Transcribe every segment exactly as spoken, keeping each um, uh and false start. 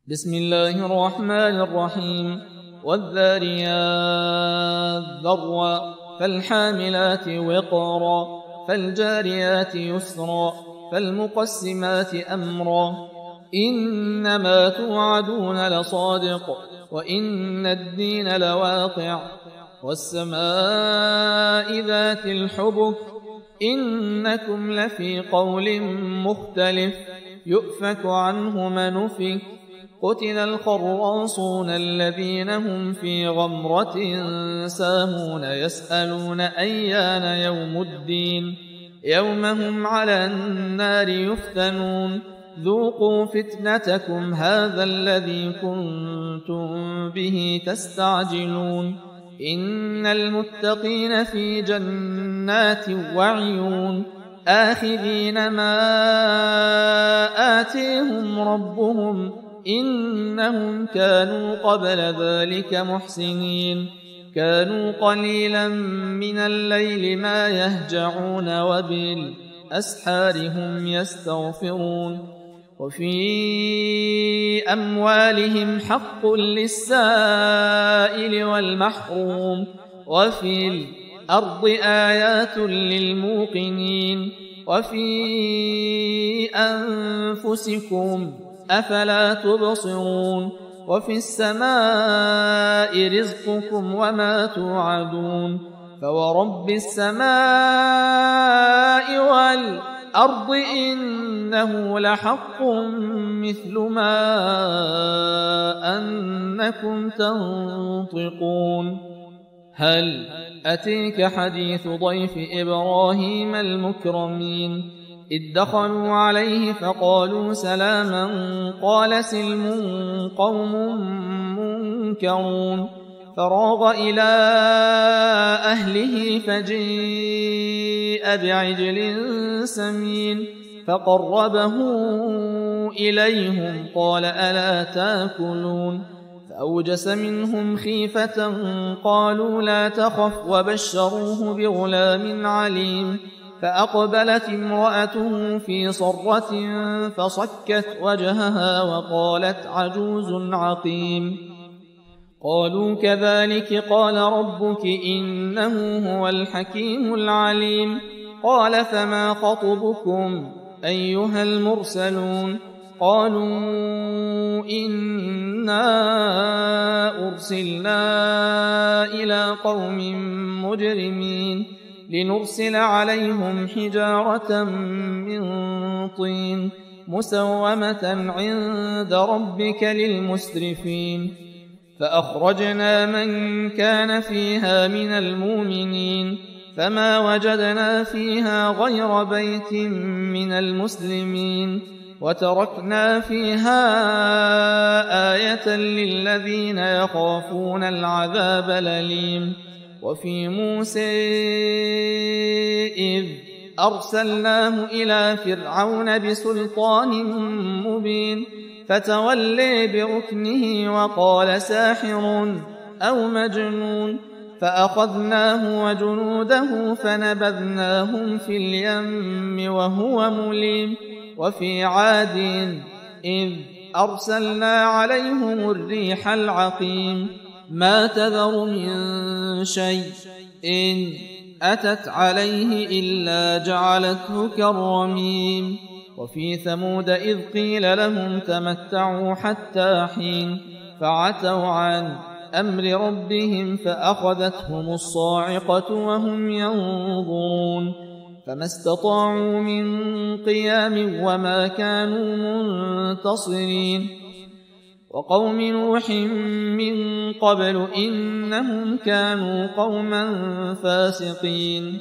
بسم الله الرحمن الرحيم والذاريات ذروا فالحاملات وقرا فالجاريات يسرا فالمقسمات أمرا إنما توعدون لصادق وإن الدين لواقع والسماء ذات الحبك إنكم لفي قول مختلف يؤفك عنه من أفك قتل الخراصون الذين هم في غمرة ساهون يسألون أيان يوم الدين يوم هم على النار يفتنون ذوقوا فتنتكم هذا الذي كنتم به تستعجلون إن المتقين في جنات وعيون آخذين ما آتيهم ربهم إنهم كانوا قبل ذلك محسنين كانوا قليلا من الليل ما يهجعون وبالأسحار هم يستغفرون وفي أموالهم حق للسائل والمحروم وفي الأرض آيات للموقنين وفي أنفسكم أفلا تبصرون وفي السماء رزقكم وما توعدون فورب السماء والأرض إنه لحق مثل ما أنكم تنطقون هل أتيك حديث ضيف إبراهيم المكرمين إذ دخلوا عليه فقالوا سلاما قال سلم قوم منكرون فراغ إلى أهله فجيء بعجل سمين فقربه إليهم قال ألا تاكلون فأوجس منهم خيفة قالوا لا تخف وبشروه بغلام عليم فأقبلت امرأته في صرة فصكت وجهها وقالت عجوز عقيم قالوا كذلك قال ربك إنه هو الحكيم العليم قال فما خطبكم أيها المرسلون قالوا إنا أرسلنا إلى قوم مجرمين لنرسل عليهم حجارة من طين مسومة عند ربك للمسرفين فأخرجنا من كان فيها من المؤمنين فما وجدنا فيها غير بيت من المسلمين وتركنا فيها آية للذين يخافون العذاب الأليم وفي موسى إذ أرسلناه إلى فرعون بسلطان مبين فتولي بركنه وقال ساحر أو مجنون فأخذناه وجنوده فنبذناهم في اليم وهو مليم وفي عاد إذ أرسلنا عليهم الريح العقيم ما تذر من شيء إن أتت عليه إلا جعلته كالرميم وفي ثمود إذ قيل لهم تمتعوا حتى حين فعتوا عن أمر ربهم فأخذتهم الصاعقة وهم ينظرون فما استطاعوا من قيام وما كانوا منتصرين وقوم نوح من قبل إنهم كانوا قوما فاسقين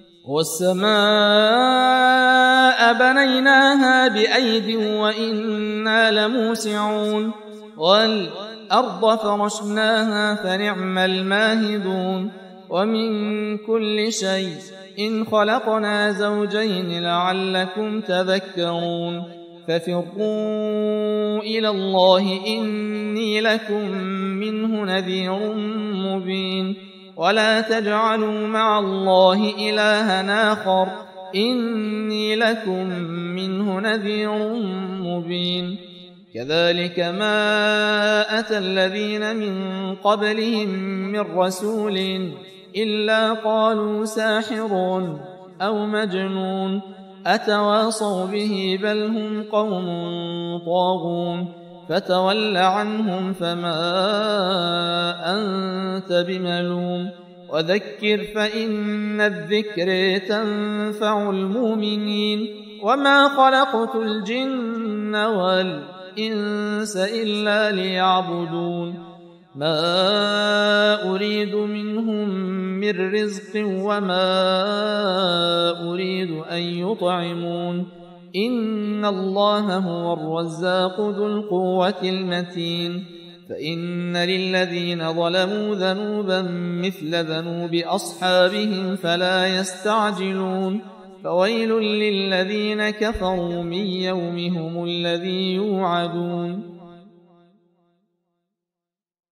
والسماء بنيناها بأيد وإنا لموسعون والأرض فرشناها فنعم الماهدون ومن كل شيء إن خلقنا زوجين لعلكم تذكرون ففروا إلى الله إني لكم منه نذير مبين ولا تجعلوا مع الله إلها آخر إني لكم منه نذير مبين كذلك ما أتى الذين من قبلهم من رسول إلا قالوا ساحر أو مجنون أتواصوا به بل هم قوم طاغون فتول عنهم فما أنت بملوم وذكر فإن الذكر تنفع المؤمنين وما خلقت الجن والإنس إلا ليعبدون ما أريد منهم من رزق وما أريد أن يطعمون إن الله هو الرزاق ذو القوة المتين فإن للذين ظلموا ذنوبا مثل ذنوب أصحابهم فلا يستعجلون فويل للذين كفروا من يومهم الذي يوعدون